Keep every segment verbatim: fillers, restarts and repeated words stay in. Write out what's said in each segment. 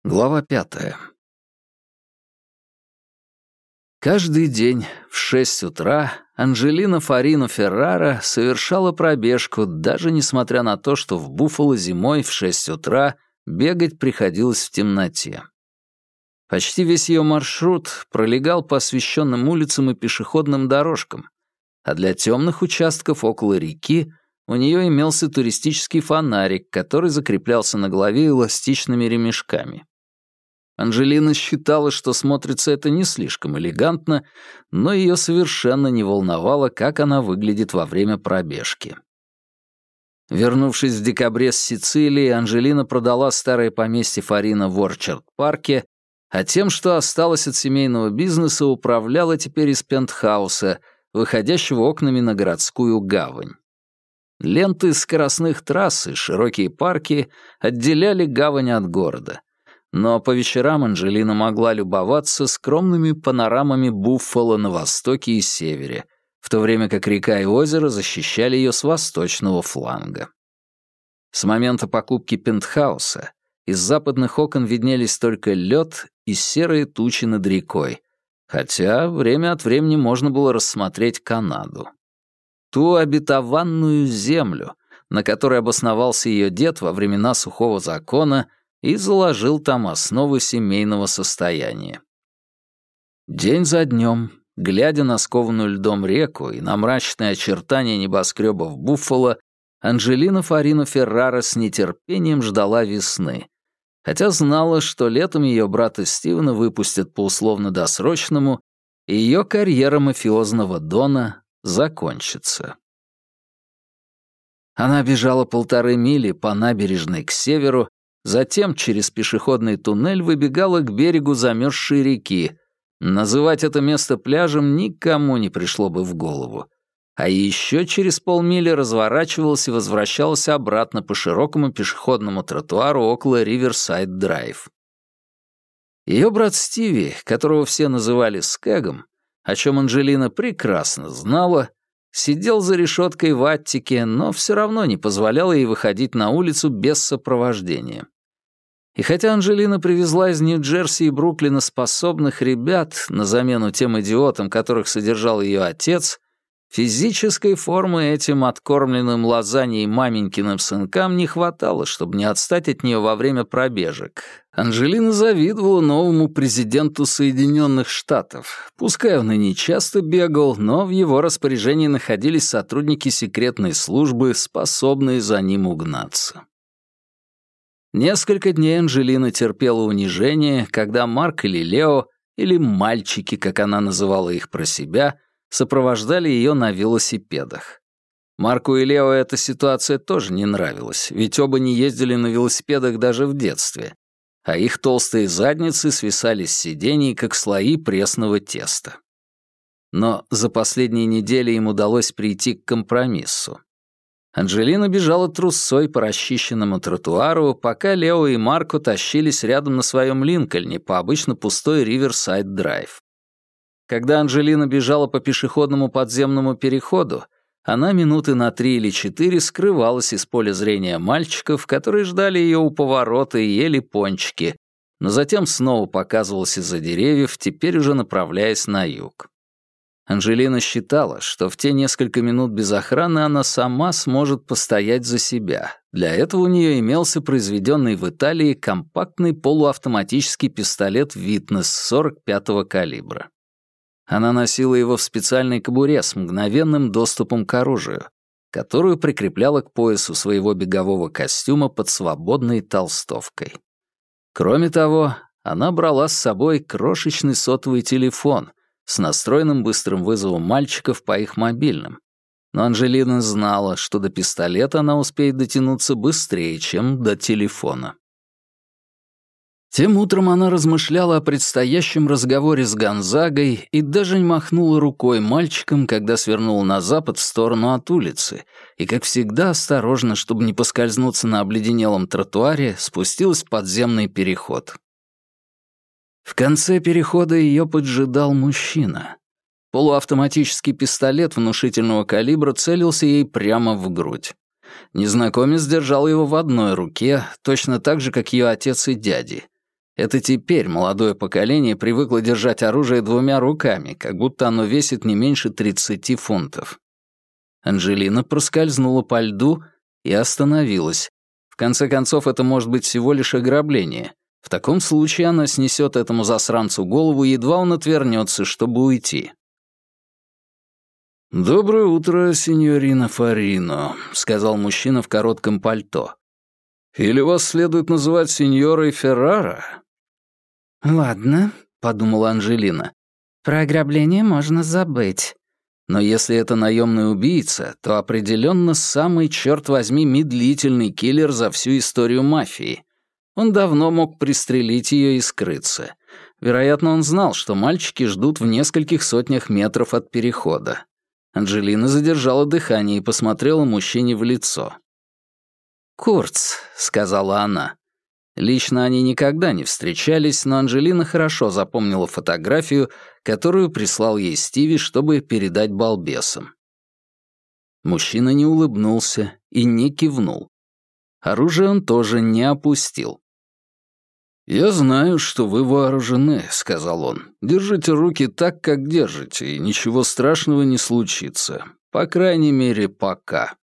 Глава пятая. Каждый день в шесть утра Анджелина Фарино Феррара совершала пробежку, даже несмотря на то, что в Буффало зимой в шесть утра бегать приходилось в темноте. Почти весь ее маршрут пролегал по освещенным улицам и пешеходным дорожкам, а для темных участков около реки у нее имелся туристический фонарик, который закреплялся на голове эластичными ремешками. Анджелина считала, что смотрится это не слишком элегантно, но ее совершенно не волновало, как она выглядит во время пробежки. Вернувшись в декабре с Сицилии, Анджелина продала старое поместье Фарино в Орчард-парке, а тем, что осталось от семейного бизнеса, управляла теперь из пентхауса, выходящего окнами на городскую гавань. Ленты скоростных трасс и широкие парки отделяли гавань от города. Но по вечерам Анджелина могла любоваться скромными панорамами Буффало на востоке и севере, в то время как река и озеро защищали ее с восточного фланга. С момента покупки пентхауса из западных окон виднелись только лед и серые тучи над рекой, хотя время от времени можно было рассмотреть Канаду. Ту обетованную землю, на которой обосновался ее дед во времена сухого закона и заложил там основы семейного состояния. День за днем, глядя на скованную льдом реку и на мрачные очертания небоскребов Буффало, Анджелина Фарино Феррара с нетерпением ждала весны, хотя знала, что летом ее брата Стивена выпустят по условно-досрочному, и ее карьера мафиозного дона закончится. Она бежала полторы мили по набережной к северу, затем через пешеходный туннель выбегала к берегу замерзшей реки. Называть это место пляжем никому не пришло бы в голову. А еще через полмили разворачивалась и возвращалась обратно по широкому пешеходному тротуару около Риверсайд-драйв. Ее брат Стиви, которого все называли Скэгом, о чем Анджелина прекрасно знала, сидел за решеткой в Аттике, но все равно не позволял ей выходить на улицу без сопровождения. И хотя Анджелина привезла из Нью-Джерси и Бруклина способных ребят на замену тем идиотам, которых содержал ее отец, физической формы этим откормленным лазаньей маменькиным сынкам не хватало, чтобы не отстать от нее во время пробежек. Анджелина завидовала новому президенту Соединенных Штатов. Пускай он и не часто бегал, но в его распоряжении находились сотрудники секретной службы, способные за ним угнаться. Несколько дней Анджелина терпела унижение, когда Марк или Лео, или мальчики, как она называла их про себя, сопровождали ее на велосипедах. Марку и Лео эта ситуация тоже не нравилась, ведь оба не ездили на велосипедах даже в детстве, а их толстые задницы свисали с сидений, как слои пресного теста. Но за последние недели им удалось прийти к компромиссу. Анджелина бежала трусцой по расчищенному тротуару, пока Лео и Марко тащились рядом на своем Линкольне по обычно пустой Риверсайд-драйв. Когда Анджелина бежала по пешеходному подземному переходу, она минуты на три или четыре скрывалась из поля зрения мальчиков, которые ждали ее у поворота и ели пончики, но затем снова показывалась из-за деревьев, теперь уже направляясь на юг. Анджелина считала, что в те несколько минут без охраны она сама сможет постоять за себя. Для этого у нее имелся произведенный в Италии компактный полуавтоматический пистолет «Витнес» сорок пятого калибра. Она носила его в специальной кобуре с мгновенным доступом к оружию, которую прикрепляла к поясу своего бегового костюма под свободной толстовкой. Кроме того, она брала с собой крошечный сотовый телефон с настроенным быстрым вызовом мальчиков по их мобильным. Но Анджелина знала, что до пистолета она успеет дотянуться быстрее, чем до телефона. Тем утром она размышляла о предстоящем разговоре с Гонзагой и даже не махнула рукой мальчикам, когда свернула на запад в сторону от улицы, и, как всегда, осторожно, чтобы не поскользнуться на обледенелом тротуаре, спустилась в подземный переход. В конце перехода ее поджидал мужчина. Полуавтоматический пистолет внушительного калибра целился ей прямо в грудь. Незнакомец держал его в одной руке, точно так же, как ее отец и дяди. Это теперь молодое поколение привыкло держать оружие двумя руками, как будто оно весит не меньше тридцати фунтов. Анжелина проскользнула по льду и остановилась. В конце концов, это может быть всего лишь ограбление. В таком случае она снесет этому засранцу голову, едва он отвернется, чтобы уйти. «Доброе утро, сеньорина Фарино», — сказал мужчина в коротком пальто. «Или вас следует называть сеньорой Феррара?» «Ладно», — подумала Анжелина. «Про ограбление можно забыть». Но если это наемный убийца, то определенно самый, черт возьми, медлительный киллер за всю историю мафии. Он давно мог пристрелить ее и скрыться. Вероятно, он знал, что мальчики ждут в нескольких сотнях метров от перехода. Анжелина задержала дыхание и посмотрела мужчине в лицо. «Курц», — сказала она. Лично они никогда не встречались, но Анжелина хорошо запомнила фотографию, которую прислал ей Стиви, чтобы передать балбесам. Мужчина не улыбнулся и не кивнул. Оружие он тоже не опустил. «Я знаю, что вы вооружены», — сказал он. «Держите руки так, как держите, и ничего страшного не случится. По крайней мере, пока».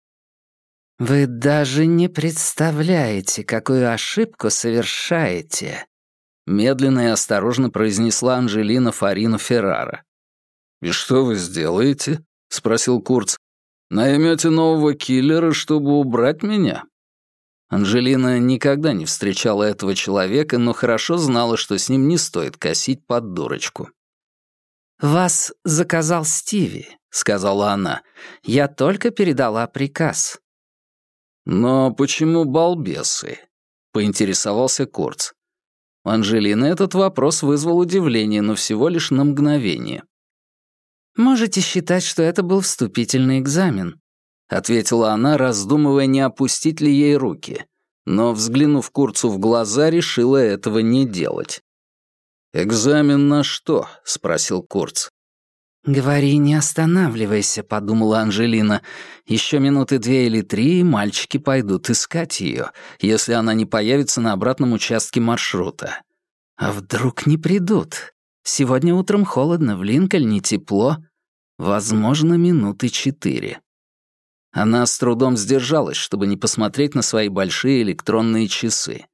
«Вы даже не представляете, какую ошибку совершаете», — медленно и осторожно произнесла Анжелина Фарино Феррара. «И что вы сделаете?» — спросил Курц. «Наймете нового киллера, чтобы убрать меня?» Анжелина никогда не встречала этого человека, но хорошо знала, что с ним не стоит косить под дурочку. «Вас заказал Стиви», — сказала она. «Я только передала приказ». «Но почему балбесы?» — поинтересовался Курц. У Анжелины этот вопрос вызвал удивление, но всего лишь на мгновение. «Можете считать, что это был вступительный экзамен», — ответила она, раздумывая, не опустить ли ей руки, но, взглянув Курцу в глаза, решила этого не делать. «Экзамен на что?» — спросил Курц. «Говори, не останавливайся», — подумала Анжелина. «Еще минуты две или три, и мальчики пойдут искать ее, если она не появится на обратном участке маршрута. А вдруг не придут? Сегодня утром холодно, в Линкольне тепло. Возможно, минуты четыре». Она с трудом сдержалась, чтобы не посмотреть на свои большие электронные часы.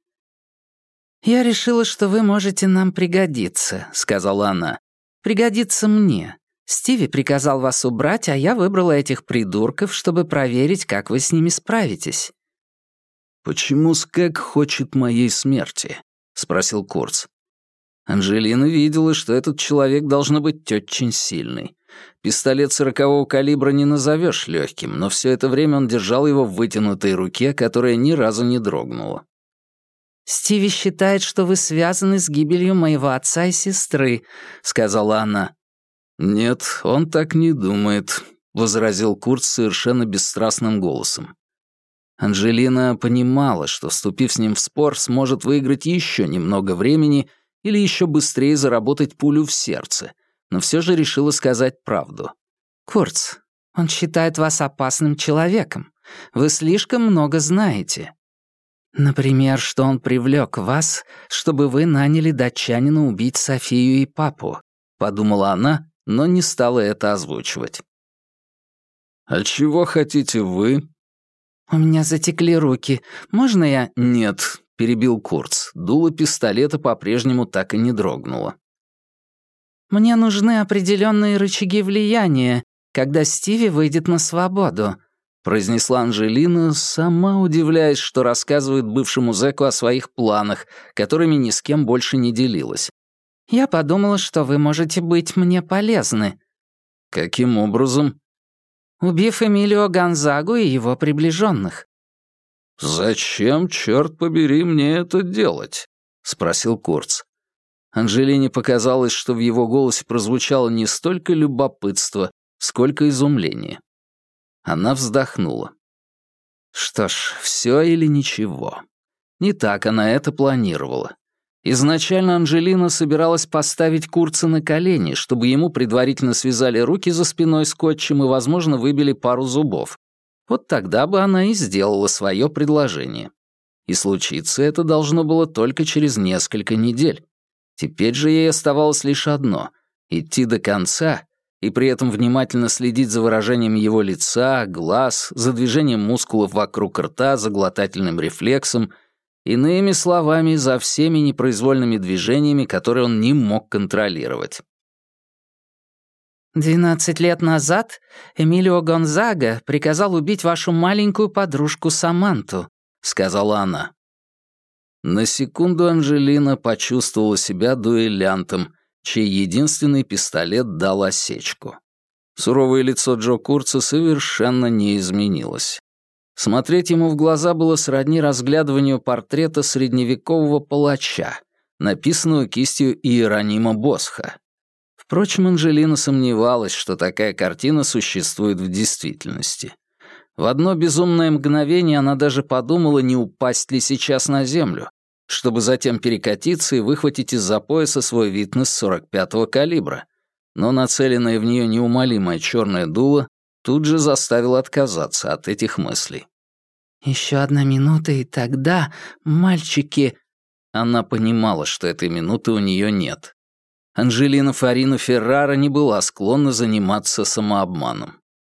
«Я решила, что вы можете нам пригодиться», — сказала она. «Пригодиться мне. Стиви приказал вас убрать, а я выбрала этих придурков, чтобы проверить, как вы с ними справитесь». «Почему Скэг хочет моей смерти?» — спросил Курц. Анжелина видела, что этот человек должно быть очень сильный. Пистолет сорокового калибра не назовешь легким, но все это время он держал его в вытянутой руке, которая ни разу не дрогнула. «Стиви считает, что вы связаны с гибелью моего отца и сестры», — сказала она. «Нет, он так не думает», — возразил Курц совершенно бесстрастным голосом. Анжелина понимала, что, вступив с ним в спор, сможет выиграть еще немного времени или еще быстрее заработать пулю в сердце, но все же решила сказать правду. «Курц, он считает вас опасным человеком. Вы слишком много знаете. Например, что он привлек вас, чтобы вы наняли датчанина убить Софию и папу», — подумала она, но не стала это озвучивать. «А чего хотите вы?» «У меня затекли руки. Можно я...» «Нет», — перебил Курц. Дуло пистолета по-прежнему так и не дрогнуло. «Мне нужны определенные рычаги влияния, когда Стиви выйдет на свободу», — произнесла Анжелина, сама удивляясь, что рассказывает бывшему зэку о своих планах, которыми ни с кем больше не делилась. «Я подумала, что вы можете быть мне полезны». «Каким образом?» «Убив Эмилио Гонзагу и его приближенных». «Зачем, черт побери, мне это делать?» — спросил Курц. Анжелине показалось, что в его голосе прозвучало не столько любопытство, сколько изумление. Она вздохнула. Что ж, все или ничего. Не так она это планировала. Изначально Анжелина собиралась поставить Курца на колени, чтобы ему предварительно связали руки за спиной скотчем и, возможно, выбили пару зубов. Вот тогда бы она и сделала свое предложение. И случиться это должно было только через несколько недель. Теперь же ей оставалось лишь одно — идти до конца и при этом внимательно следить за выражением его лица, глаз, за движением мускулов вокруг рта, за глотательным рефлексом, иными словами, за всеми непроизвольными движениями, которые он не мог контролировать. «Двенадцать лет назад Эмилио Гонзага приказал убить вашу маленькую подружку Саманту», — сказала она. На секунду Анжелина почувствовала себя дуэлянтом, чей единственный пистолет дал осечку. Суровое лицо Джо Курца совершенно не изменилось. Смотреть ему в глаза было сродни разглядыванию портрета средневекового палача, написанного кистью Иеронима Босха. Впрочем, Анжелина сомневалась, что такая картина существует в действительности. В одно безумное мгновение она даже подумала, не упасть ли сейчас на землю, чтобы затем перекатиться и выхватить из-за пояса свой Витнес сорок пятого калибра. Но нацеленное в нее неумолимое черное дуло тут же заставило отказаться от этих мыслей. «Еще одна минута, и тогда, мальчики...» Она понимала, что этой минуты у нее нет. Анжелина Фарина Феррара не была склонна заниматься самообманом.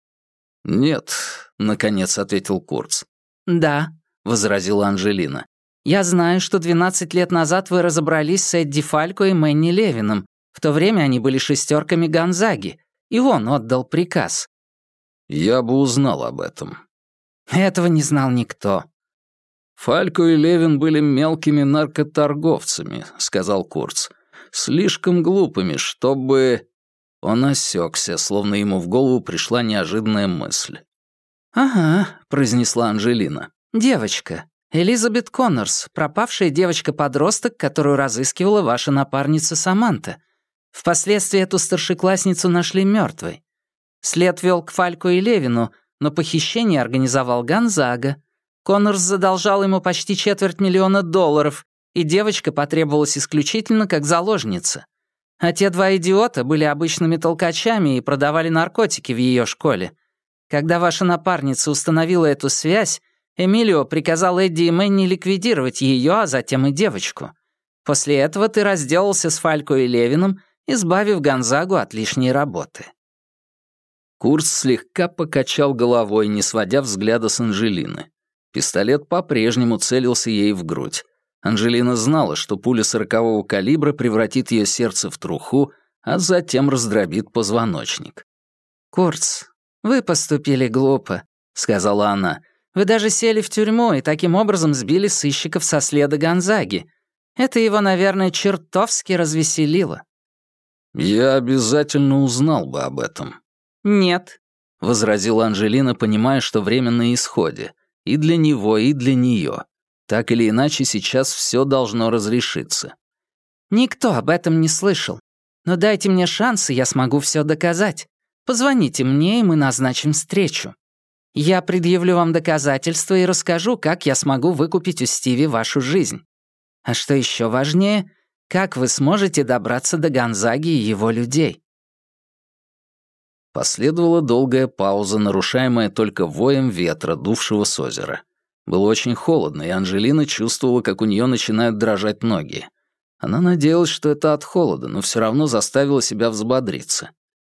«Нет», — наконец ответил Курц. «Да», — возразила Анжелина. «Я знаю, что двенадцать лет назад вы разобрались с Эдди Фалько и Мэнни Левином. В то время они были шестерками Гонзаги, и он отдал приказ». «Я бы узнал об этом». «Этого не знал никто». «Фалько и Левин были мелкими наркоторговцами», — сказал Курц. «Слишком глупыми, чтобы...» Он осекся, словно ему в голову пришла неожиданная мысль. «Ага», — произнесла Анжелина. «Девочка. Элизабет Коннорс, пропавшая девочка-подросток, которую разыскивала ваша напарница Саманта. Впоследствии эту старшеклассницу нашли мертвой. След вел к Фалько и Левину, но похищение организовал Гонзага. Коннорс задолжал ему почти четверть миллиона долларов, и девочка потребовалась исключительно как заложница. А те два идиота были обычными толкачами и продавали наркотики в ее школе. Когда ваша напарница установила эту связь, Эмилио приказал Эдди и Мэнни ликвидировать ее, а затем и девочку. После этого ты разделался с Фалько и Левиным, избавив Гонзагу от лишней работы». Курц слегка покачал головой, не сводя взгляда с Анжелины. Пистолет по-прежнему целился ей в грудь. Анжелина знала, что пуля сорокового калибра превратит ее сердце в труху, а затем раздробит позвоночник. «Курц, вы поступили глупо», — сказала она. «Вы даже сели в тюрьму и таким образом сбили сыщиков со следа Гонзаги. Это его, наверное, чертовски развеселило». «Я обязательно узнал бы об этом». «Нет», — возразила Анжелина, понимая, что время на исходе. И для него, и для нее. Так или иначе, сейчас все должно разрешиться. «Никто об этом не слышал. Но дайте мне шанс, и я смогу все доказать. Позвоните мне, и мы назначим встречу. Я предъявлю вам доказательства и расскажу, как я смогу выкупить у Стиви вашу жизнь. А что еще важнее, как вы сможете добраться до Гонзаги и его людей». Последовала долгая пауза, нарушаемая только воем ветра, дувшего с озера. Было очень холодно, и Анжелина чувствовала, как у нее начинают дрожать ноги. Она надеялась, что это от холода, но все равно заставила себя взбодриться.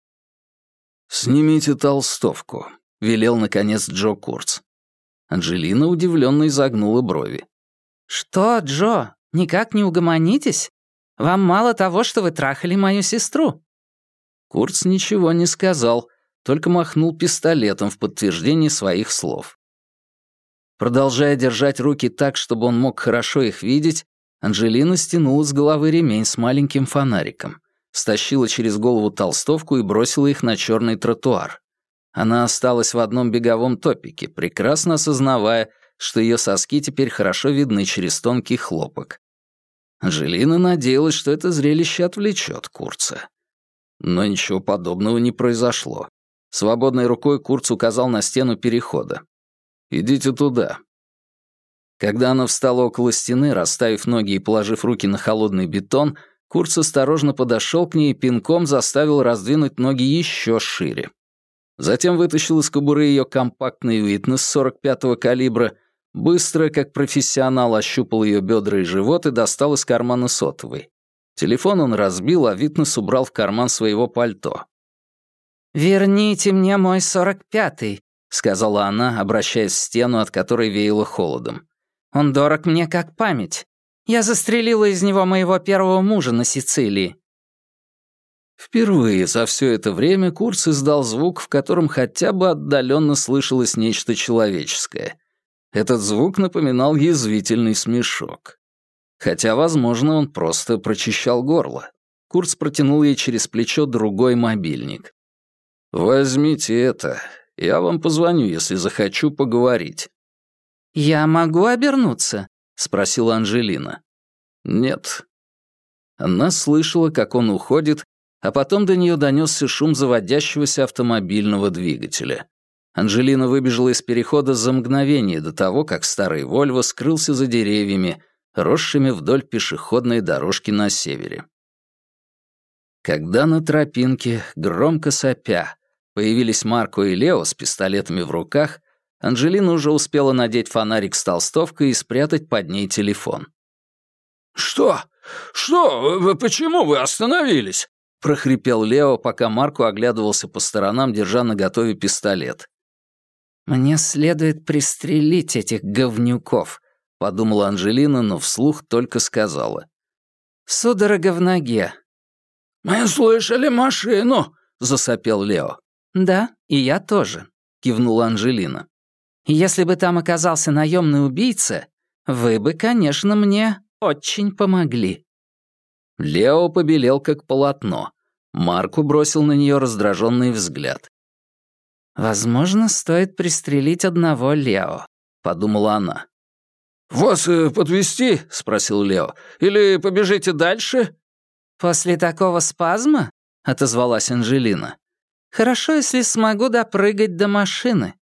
«Снимите толстовку», — велел, наконец, Джо Курц. Анжелина удивленно изогнула брови. «Что, Джо, никак не угомонитесь? Вам мало того, что вы трахали мою сестру?» Курц ничего не сказал, только махнул пистолетом в подтверждение своих слов. Продолжая держать руки так, чтобы он мог хорошо их видеть, Анжелина стянула с головы ремень с маленьким фонариком, стащила через голову толстовку и бросила их на черный тротуар. Она осталась в одном беговом топике, прекрасно осознавая, что ее соски теперь хорошо видны через тонкий хлопок. Анжелина надеялась, что это зрелище отвлечет Курца. Но ничего подобного не произошло. Свободной рукой Курц указал на стену перехода. «Идите туда». Когда она встала около стены, расставив ноги и положив руки на холодный бетон, Курц осторожно подошел к ней и пинком заставил раздвинуть ноги еще шире. Затем вытащил из кобуры ее компактный Витнес сорок пятого калибра, Быстро, как профессионал, ощупал ее бедра и живот и достал из кармана сотовый. Телефон он разбил, а Витнес убрал в карман своего пальто. «Верните мне мой сорок пятый», — сказала она, обращаясь в стену, от которой веяло холодом. «Он дорог мне как память. Я застрелила из него моего первого мужа на Сицилии». Впервые за все это время Курц издал звук, в котором хотя бы отдаленно слышалось нечто человеческое. Этот звук напоминал язвительный смешок. Хотя, возможно, он просто прочищал горло. Курц протянул ей через плечо другой мобильник. «Возьмите это. Я вам позвоню, если захочу поговорить». «Я могу обернуться?» — спросила Анжелина. «Нет». Она слышала, как он уходит, а потом до нее донесся шум заводящегося автомобильного двигателя. Анжелина выбежала из перехода за мгновение до того, как старый Вольво скрылся за деревьями, росшими вдоль пешеходной дорожки на севере. Когда на тропинке, громко сопя, появились Марко и Лео с пистолетами в руках, Анжелина уже успела надеть фонарик с толстовкой и спрятать под ней телефон. «Что? Что? Почему вы остановились?» — прохрипел Лео, пока Марко оглядывался по сторонам, держа наготове пистолет. «Мне следует пристрелить этих говнюков», — подумала Анжелина, но вслух только сказала. «Судорога в ноге». «Мы слышали машину», — засопел Лео. «Да, и я тоже», — кивнула Анжелина. «Если бы там оказался наемный убийца, вы бы, конечно, мне очень помогли». Лео побелел как полотно. Марко бросил на нее раздраженный взгляд. «Возможно, стоит пристрелить одного Лео», — подумала она. «Вас э, подвезти?» — спросил Лео. «Или побежите дальше?» «После такого спазма?» — отозвалась Анжелина. «Хорошо, если смогу допрыгать до машины».